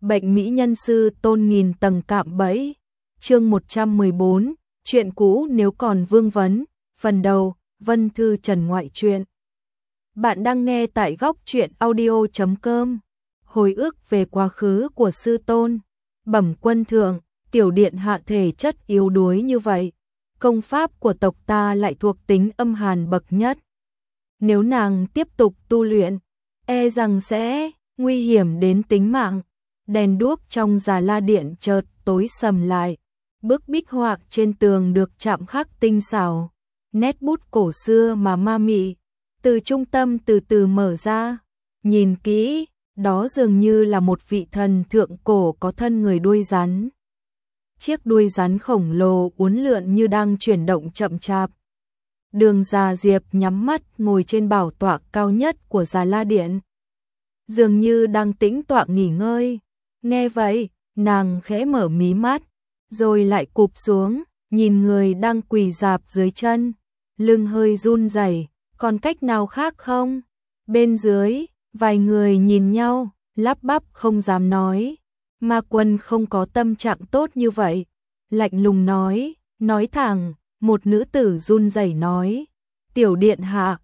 Bệnh mỹ nhân sư tôn nghìn tầng cạm bẫy. Chương 114, chuyện cũ nếu còn vương vấn, phần đầu, Vân Thư Trần ngoại truyện. Bạn đang nghe tại góc truyện audio.com. Hồi ức về quá khứ của sư tôn. Bẩm quân thượng, tiểu điện hạ thể chất yếu đuối như vậy, công pháp của tộc ta lại thuộc tính âm hàn bậc nhất. Nếu nàng tiếp tục tu luyện, e rằng sẽ nguy hiểm đến tính mạng. Đèn đuốc trong Già La Điện chợt tối sầm lại. Bức bích họa trên tường được chạm khắc tinh xảo, nét bút cổ xưa mà ma mị, từ trung tâm từ từ mở ra. Nhìn kỹ, đó dường như là một vị thần thượng cổ có thân người đuôi rắn. Chiếc đuôi rắn khổng lồ uốn lượn như đang chuyển động chậm chạp. Đường Già Diệp nhắm mắt ngồi trên bảo tọa cao nhất của Già La Điện, dường như đang tĩnh tọa nghỉ ngơi. Nghe vậy, nàng khẽ mở mí mắt, rồi lại cụp xuống, nhìn người đang quỳ rạp dưới chân, lưng hơi run rẩy. Còn cách nào khác không? Bên dưới, vài người nhìn nhau, lắp bắp không dám nói. Ma Quân không có tâm trạng tốt như vậy, lạnh lùng nói thẳng. Một nữ tử run rẩy nói, tiểu điện hạ,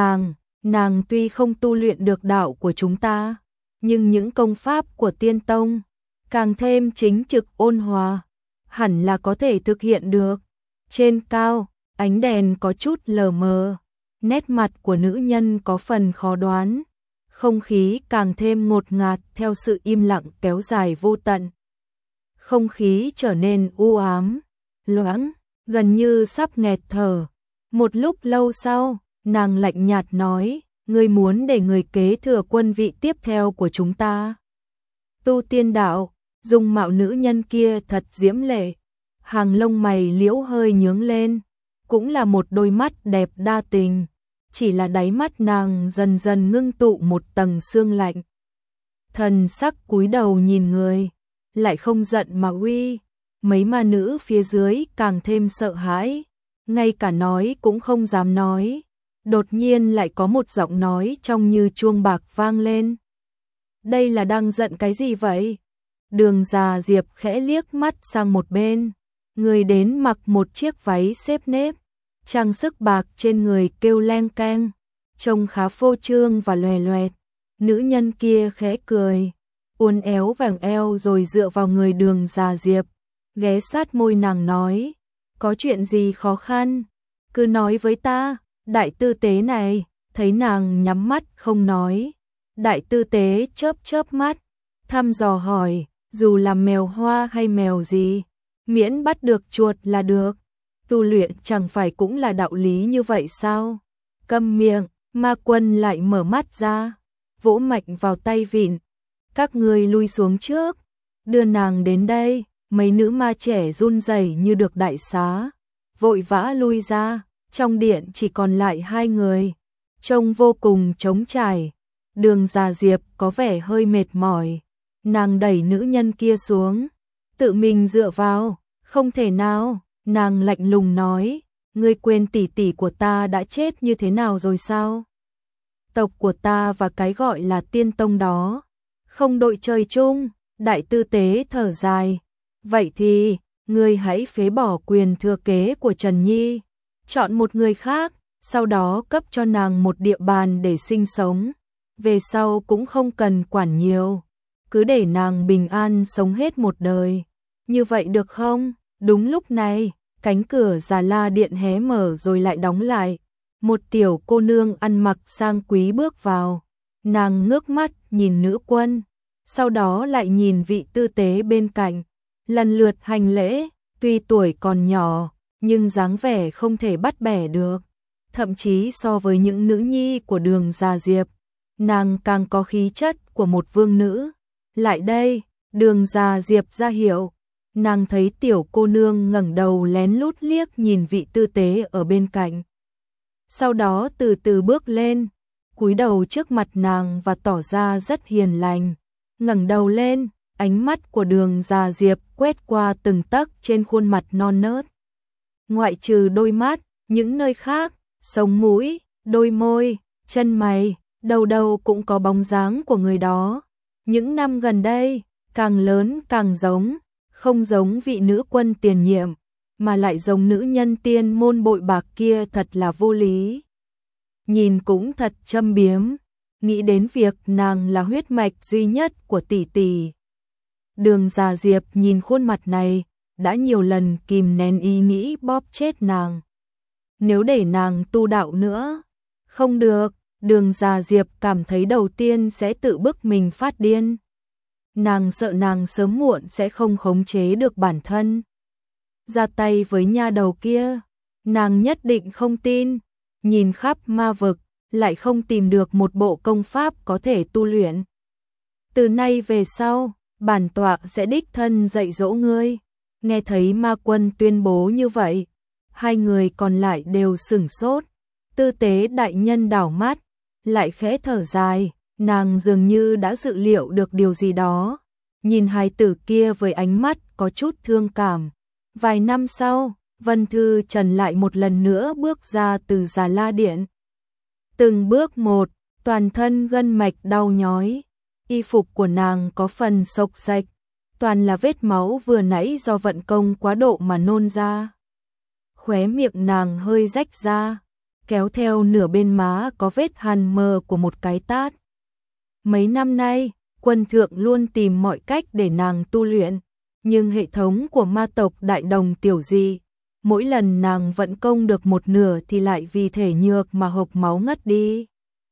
nàng tuy không tu luyện được đạo của chúng ta, nhưng những công pháp của tiên tông, càng thêm chính trực ôn hòa, hẳn là có thể thực hiện được. Trên cao, ánh đèn có chút lờ mờ, nét mặt của nữ nhân có phần khó đoán, không khí càng thêm ngột ngạt theo sự im lặng kéo dài vô tận. Không khí trở nên u ám, loãng, gần như sắp nghẹt thở. Một lúc lâu sau, nàng lạnh nhạt nói, ngươi muốn để người kế thừa quân vị tiếp theo của chúng ta tu tiên đạo. Dung mạo nữ nhân kia thật diễm lệ, hàng lông mày liễu hơi nhướng lên, cũng là một đôi mắt đẹp đa tình, chỉ là đáy mắt nàng dần dần ngưng tụ một tầng sương lạnh. Thần sắc cúi đầu nhìn người, lại không giận mà uy. Mấy ma nữ phía dưới càng thêm sợ hãi, ngay cả nói cũng không dám nói. Đột nhiên lại có một giọng nói trong như chuông bạc vang lên. Đây là đang giận cái gì vậy? Đường Già Diệp khẽ liếc mắt sang một bên, người đến mặc một chiếc váy xếp nếp, trang sức bạc trên người kêu leng keng, trông khá phô trương và loè loẹt. Nữ nhân kia khẽ cười, uốn éo vàng eo rồi dựa vào người Đường Già Diệp, ghé sát môi nàng nói, có chuyện gì khó khăn, cứ nói với ta. Đại tư tế này, thấy nàng nhắm mắt không nói, đại tư tế chớp mắt, thăm dò hỏi, dù là mèo hoa hay mèo gì, miễn bắt được chuột là được. Tu luyện chẳng phải cũng là đạo lý như vậy sao? Câm miệng. Ma Quân lại mở mắt ra, vỗ mạnh vào tay vịn. Các ngươi lui xuống trước, đưa nàng đến đây. Mấy nữ ma trẻ run rẩy như được đại xá, vội vã lui ra. Trong điện chỉ còn lại hai người, trông vô cùng trống trải. Đường Già Diệp có vẻ hơi mệt mỏi, nàng đẩy nữ nhân kia xuống, tự mình dựa vào. Không thể nào, nàng lạnh lùng nói, ngươi quên tỷ tỷ của ta đã chết như thế nào rồi sao? Tộc của ta và cái gọi là tiên tông đó không đội trời chung. Đại tư tế thở dài, vậy thì ngươi hãy phế bỏ quyền thừa kế của Trần Nhi, chọn một người khác, sau đó cấp cho nàng một địa bàn để sinh sống, về sau cũng không cần quản nhiều, cứ để nàng bình an sống hết một đời. Như vậy được không? Đúng lúc này, cánh cửa Già La Điện hé mở rồi lại đóng lại. Một tiểu cô nương ăn mặc sang quý bước vào, nàng ngước mắt nhìn nữ quân, sau đó lại nhìn vị tư tế bên cạnh, lần lượt hành lễ. Tuy tuổi còn nhỏ, nhưng dáng vẻ không thể bắt bẻ được, thậm chí so với những nữ nhi của Đường Già Diệp, nàng càng có khí chất của một vương nữ. Lại đây. Đường Già Diệp ra hiệu, nàng thấy tiểu cô nương ngẩng đầu lén lút liếc nhìn vị tư tế ở bên cạnh, sau đó từ từ bước lên, cúi đầu trước mặt nàng và tỏ ra rất hiền lành. Ngẩng đầu lên, ánh mắt của Đường Già Diệp quét qua từng tấc trên khuôn mặt non nớt. Ngoại trừ đôi mắt, những nơi khác, sống mũi, đôi môi, chân mày, đầu đầu cũng có bóng dáng của người đó. Những năm gần đây, càng lớn càng giống, không giống vị nữ quân tiền nhiệm, mà lại giống nữ nhân tiên môn bội bạc kia, thật là vô lý. Nhìn cũng thật châm biếm, nghĩ đến việc nàng là huyết mạch duy nhất của tỷ tỷ. Đường Già Diệp nhìn khuôn mặt này, đã nhiều lần kìm nén ý nghĩ bóp chết nàng. Nếu để nàng tu đạo nữa, không được, Đường Già Diệp cảm thấy đầu tiên sẽ tự bức mình phát điên. Nàng sợ nàng sớm muộn sẽ không khống chế được bản thân. Ra tay với nha đầu kia, nàng nhất định không tin, nhìn khắp ma vực, lại không tìm được một bộ công pháp có thể tu luyện. Từ nay về sau, bản tọa sẽ đích thân dạy dỗ ngươi. Nghe thấy ma quân tuyên bố như vậy, hai người còn lại đều sửng sốt. Tư Tế đại nhân đảo mắt, lại khẽ thở dài, nàng dường như đã dự liệu được điều gì đó. Nhìn hài tử kia với ánh mắt có chút thương cảm. Vài năm sau, Vân Thư Trần lại một lần nữa bước ra từ Già La Điện. Từng bước một, toàn thân gân mạch đau nhói. Y phục của nàng có phần xộc xệch, toàn là vết máu vừa nãy do vận công quá độ mà nôn ra. Khóe miệng nàng hơi rách ra, kéo theo nửa bên má có vết hằn mờ của một cái tát. Mấy năm nay, Quân Thượng luôn tìm mọi cách để nàng tu luyện, nhưng hệ thống của ma tộc Đại Đồng Tiểu Dị, mỗi lần nàng vận công được một nửa thì lại vì thể nhược mà hộc máu ngất đi.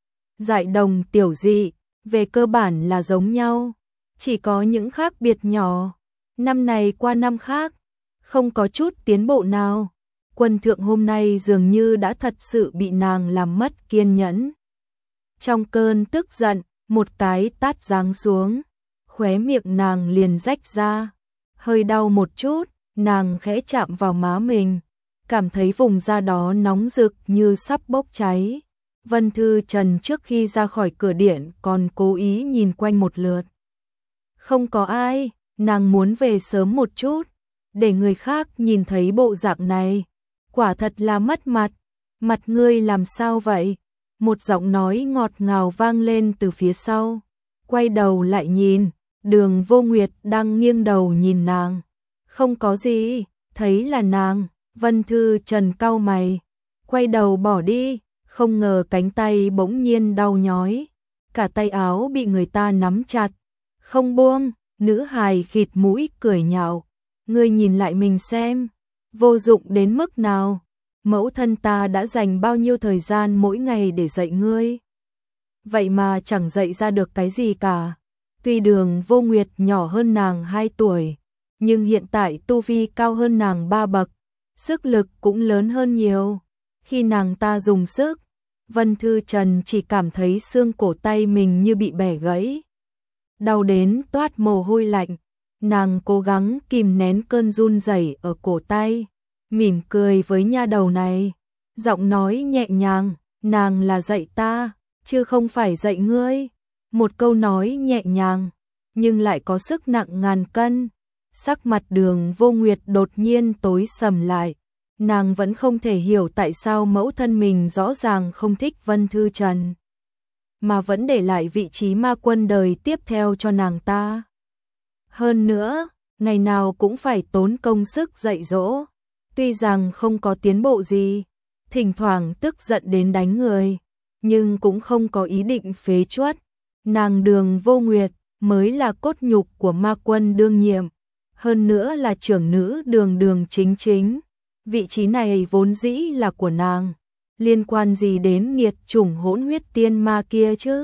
Đại Đồng Tiểu Dị, về cơ bản là giống nhau, chỉ có những khác biệt nhỏ. Năm này qua năm khác, không có chút tiến bộ nào. Quân Thượng hôm nay dường như đã thật sự bị nàng làm mất kiên nhẫn. Trong cơn tức giận, một cái tát giáng xuống, khóe miệng nàng liền rách ra. Hơi đau một chút, nàng khẽ chạm vào má mình, cảm thấy vùng da đó nóng rực như sắp bốc cháy. Vân Thư Trần trước khi ra khỏi cửa điện còn cố ý nhìn quanh một lượt. Không có ai, nàng muốn về sớm một chút, để người khác nhìn thấy bộ dạng này. Quả thật là mất mặt. Mặt ngươi làm sao vậy? Một giọng nói ngọt ngào vang lên từ phía sau. Quay đầu lại nhìn, Đường Vô Nguyệt đang nghiêng đầu nhìn nàng. Không có gì, thấy là nàng. Vân Thư Trần cau mày, quay đầu bỏ đi, không ngờ cánh tay bỗng nhiên đau nhói. Cả tay áo bị người ta nắm chặt, không buông. Nữ hài khịt mũi cười nhạo, ngươi nhìn lại mình xem, vô dụng đến mức nào. Mẫu thân ta đã dành bao nhiêu thời gian mỗi ngày để dạy ngươi, vậy mà chẳng dạy ra được cái gì cả. Tuy Đường Vô Nguyệt nhỏ hơn nàng 2 tuổi, nhưng hiện tại tu vi cao hơn nàng 3 bậc, sức lực cũng lớn hơn nhiều. Khi nàng ta dùng sức, Vân Thư Trần chỉ cảm thấy xương cổ tay mình như bị bẻ gãy, đau đến toát mồ hôi lạnh. Nàng cố gắng kìm nén cơn run rẩy ở cổ tay, mỉm cười với nha đầu này, giọng nói nhẹ nhàng, nàng là dạy ta, chứ không phải dạy ngươi. Một câu nói nhẹ nhàng, nhưng lại có sức nặng ngàn cân. Sắc mặt Đường Vô Nguyệt đột nhiên tối sầm lại, nàng vẫn không thể hiểu tại sao mẫu thân mình rõ ràng không thích Vân Thư Trần, mà vẫn để lại vị trí ma quân đời tiếp theo cho nàng ta. Hơn nữa, ngày nào cũng phải tốn công sức dạy dỗ, tuy rằng không có tiến bộ gì, thỉnh thoảng tức giận đến đánh người, nhưng cũng không có ý định phế truất. Nàng Đường Vô Nguyệt mới là cốt nhục của ma quân đương nhiệm, hơn nữa là trưởng nữ Đường Đường chính chính. Vị trí này vốn dĩ là của nàng, liên quan gì đến nghiệt chủng hỗn huyết tiên ma kia chứ?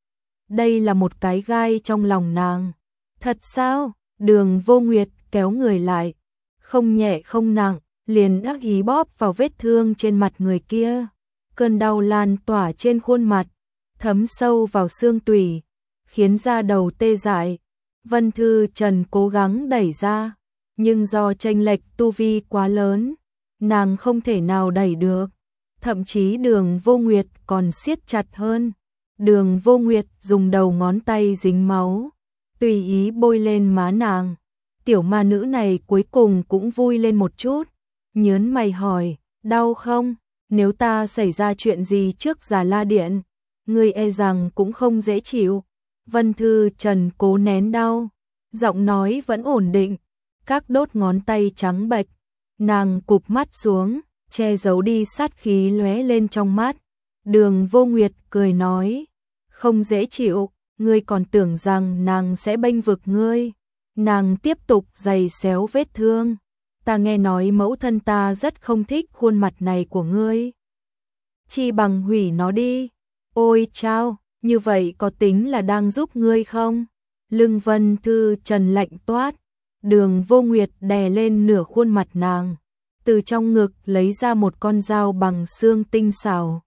Đây là một cái gai trong lòng nàng. Thật sao? Đường Vô Nguyệt kéo người lại, không nhẹ không nặng, liền đắc ý bóp vào vết thương trên mặt người kia. Cơn đau lan tỏa trên khuôn mặt, thấm sâu vào xương tủy, khiến da đầu tê dại. Vân Thư Trần cố gắng đẩy ra, nhưng do chênh lệch tu vi quá lớn, nàng không thể nào đẩy được. Thậm chí Đường Vô Nguyệt còn siết chặt hơn. Đường Vô Nguyệt dùng đầu ngón tay dính máu, tùy ý bôi lên má nàng. Tiểu ma nữ này cuối cùng cũng vui lên một chút, nhớn mày hỏi, đau không? Nếu ta xảy ra chuyện gì trước Già La Điện, ngươi e rằng cũng không dễ chịu. Vân Thư Trần cố nén đau, giọng nói vẫn ổn định, các đốt ngón tay trắng bệch, nàng cụp mắt xuống, che giấu đi sát khí lóe lên trong mắt. Đường Vô Nguyệt cười nói, không dễ chịu, ngươi còn tưởng rằng nàng sẽ bênh vực ngươi. Nàng tiếp tục giày xéo vết thương. Ta nghe nói mẫu thân ta rất không thích khuôn mặt này của ngươi. Chi bằng hủy nó đi. Ôi chao, như vậy có tính là đang giúp ngươi không? Lưng Vân Thư Trần lạnh toát. Đường Vô Nguyệt đè lên nửa khuôn mặt nàng, từ trong ngực lấy ra một con dao bằng xương tinh xảo.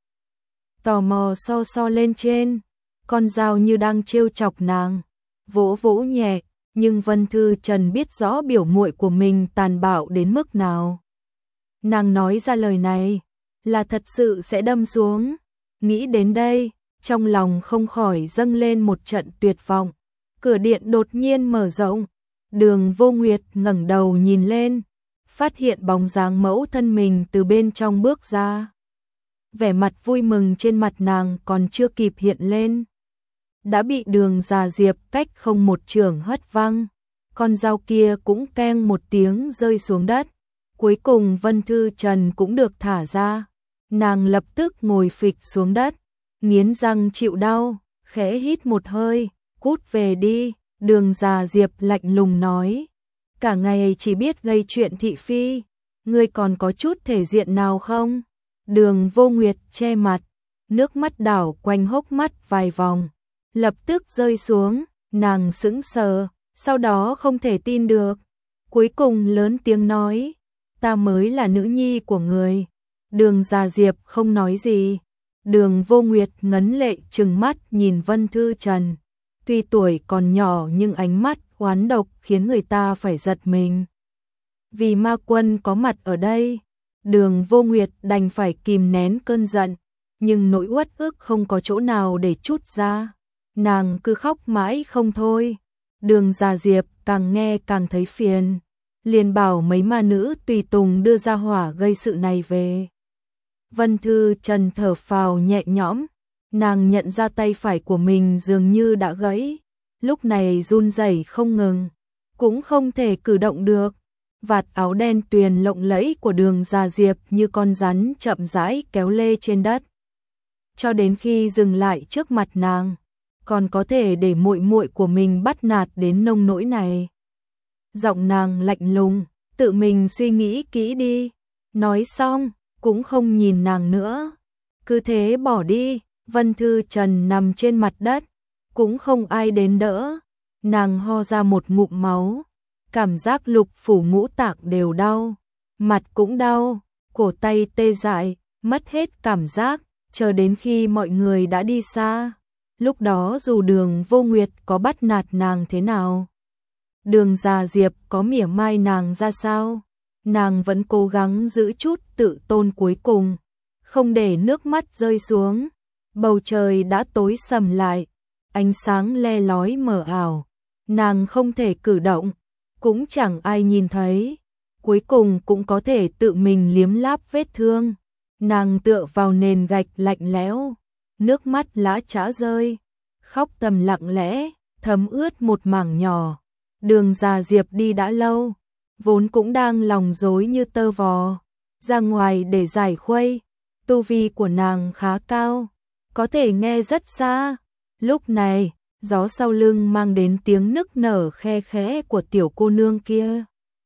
Tò mò so lên trên, con dao như đang trêu chọc nàng, vỗ vỗ nhẹ, nhưng Vân Thư Trần biết rõ biểu muội của mình tàn bạo đến mức nào. Nàng nói ra lời này, là thật sự sẽ đâm xuống. Nghĩ đến đây, trong lòng không khỏi dâng lên một trận tuyệt vọng. Cửa điện đột nhiên mở rộng, Đường Vô Nguyệt ngẩng đầu nhìn lên, phát hiện bóng dáng mẫu thân mình từ bên trong bước ra. Vẻ mặt vui mừng trên mặt nàng còn chưa kịp hiện lên, đã bị Đường Già Diệp cách không một chưởng hất văng. Con dao kia cũng keng một tiếng rơi xuống đất. Cuối cùng Vân Thư Trần cũng được thả ra. Nàng lập tức ngồi phịch xuống đất, nghiến răng chịu đau, khẽ hít một hơi, cút về đi. Đường Già Diệp lạnh lùng nói, cả ngày chỉ biết gây chuyện thị phi, ngươi còn có chút thể diện nào không? Đường Vô Nguyệt che mặt, nước mắt đảo quanh hốc mắt vài vòng, lập tức rơi xuống. Nàng sững sờ, sau đó không thể tin được, cuối cùng lớn tiếng nói, ta mới là nữ nhi của người. Đường Già Diệp không nói gì. Đường Vô Nguyệt ngấn lệ trừng mắt nhìn Vân Thư Trần, tuy tuổi còn nhỏ nhưng ánh mắt oán độc khiến người ta phải giật mình. Vì ma quân có mặt ở đây, Đường Vô Nguyệt đành phải kìm nén cơn giận, nhưng nỗi uất ức không có chỗ nào để trút ra. Nàng cứ khóc mãi không thôi. Đường Già Diệp càng nghe càng thấy phiền, liền bảo mấy ma nữ tùy tùng đưa ra hỏa gây sự này về. Vân Thư Trần thở phào nhẹ nhõm, nàng nhận ra tay phải của mình dường như đã gãy, lúc này run rẩy không ngừng, cũng không thể cử động được. Vạt áo đen tuyền lộng lẫy của Đường Già Diệp như con rắn chậm rãi kéo lê trên đất, cho đến khi dừng lại trước mặt nàng. Còn có thể để muội muội của mình bắt nạt đến nông nỗi này. Giọng nàng lạnh lùng, tự mình suy nghĩ kỹ đi. Nói xong, cũng không nhìn nàng nữa, cứ thế bỏ đi. Vân Thư Trần nằm trên mặt đất, cũng không ai đến đỡ. Nàng ho ra một ngụm máu, cảm giác lục phủ ngũ tạng đều đau, mặt cũng đau, cổ tay tê dại, mất hết cảm giác, chờ đến khi mọi người đã đi xa. Lúc đó dù Đường Vô Nguyệt có bắt nạt nàng thế nào, Đường Già Diệp có mỉa mai nàng ra sao, nàng vẫn cố gắng giữ chút tự tôn cuối cùng, không để nước mắt rơi xuống. Bầu trời đã tối sầm lại, ánh sáng le lói mờ ảo, nàng không thể cử động, cũng chẳng ai nhìn thấy, cuối cùng cũng có thể tự mình liếm láp vết thương. Nàng tựa vào nền gạch lạnh lẽo, nước mắt lã chã rơi, khóc tầm lặng lẽ, thấm ướt một mảng nhỏ. Đường Già Diệp đi đã lâu, vốn cũng đang lòng rối như tơ vò, ra ngoài để giải khuây. Tu vi của nàng khá cao, có thể nghe rất xa. Lúc này, gió sau lưng mang đến tiếng nức nở khe khẽ của tiểu cô nương kia,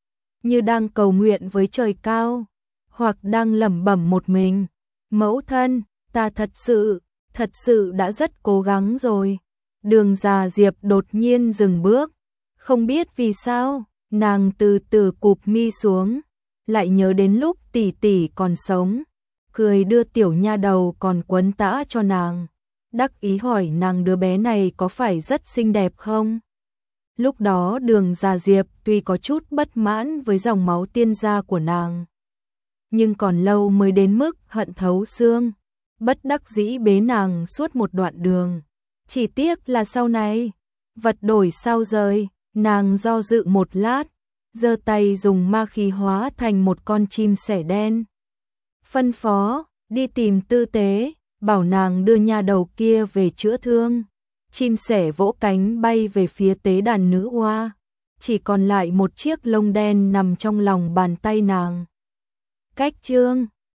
như đang cầu nguyện với trời cao, hoặc đang lẩm bẩm một mình, mẫu thân, ta thật sự đã rất cố gắng rồi. Đường Già Diệp đột nhiên dừng bước, không biết vì sao, nàng từ từ cụp mi xuống, lại nhớ đến lúc tỷ tỷ còn sống, cười đưa tiểu nha đầu còn quấn tã cho nàng, đắc ý hỏi nàng đứa bé này có phải rất xinh đẹp không? Lúc đó Đường Già Diệp tuy có chút bất mãn với dòng máu tiên gia của nàng, nhưng còn lâu mới đến mức hận thấu xương, bất đắc dĩ bế nàng suốt một đoạn đường. Chỉ tiếc là sau này, vật đổi sao rời, nàng do dự một lát, giơ tay dùng ma khí hóa thành một con chim sẻ đen. Phân phó, đi tìm tư tế, bảo nàng đưa nha đầu kia về chữa thương. Chim sẻ vỗ cánh bay về phía tế đàn nữ oa, chỉ còn lại một chiếc lông đen nằm trong lòng bàn tay nàng. Cách chương